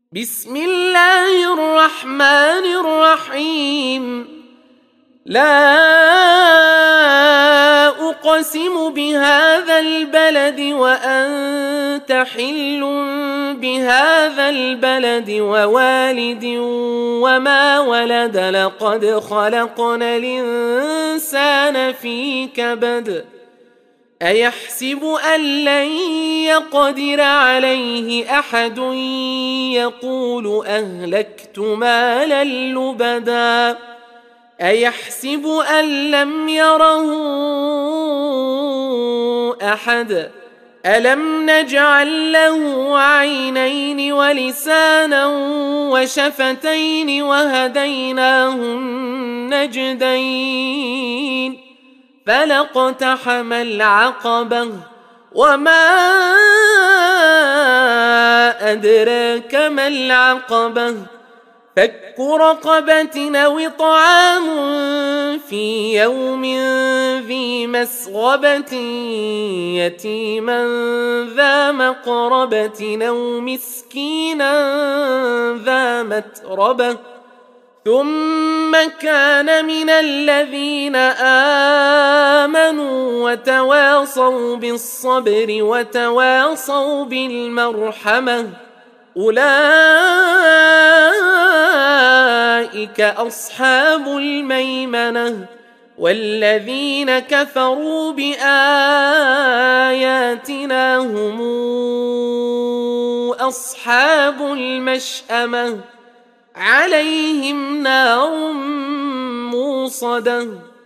بسم الله الرحمن الرحيم. لا أقسم بهذا البلد وأنت حل بهذا البلد ووالد وما ولد لقد خلقنا الإنسان في كبد أيحسب أن لن يقدر عليه أحد يقول أهلكت مالا لبدا أيحسب أن لم يره أحد ألم نجعل له عينين ولسانا وشفتين وهديناه النجدين فلاقتحم العقبة وما أدراك ما العقبة فك رقبة أو إطعام في يوم ذي مسغبة يتيما ذا مقربة أو مسكينا ذا متربة ثم كان من الذين آمنوا وتواصوا بالصبر وتواصوا بالمرحمة أولئك أصحاب الميمنة والذين كفروا بآياتنا هم أصحاب المشأمة عليهم نار موصدة